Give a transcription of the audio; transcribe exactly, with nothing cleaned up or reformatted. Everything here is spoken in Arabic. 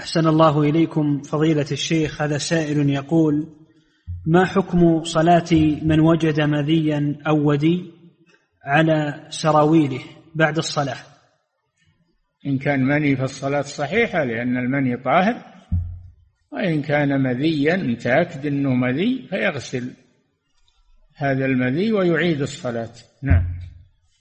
أحسن الله إليكم فضيلة الشيخ. هذا سائل يقول: ما حكم صلاة من وجد مذيا أو ودي على سراويله بعد الصلاة؟ إن كان مني فالصلاة صحيحة لأن المني طاهر، وإن كان مذيا متأكد أنه مذي فيغسل هذا المذي ويعيد الصلاة. نعم.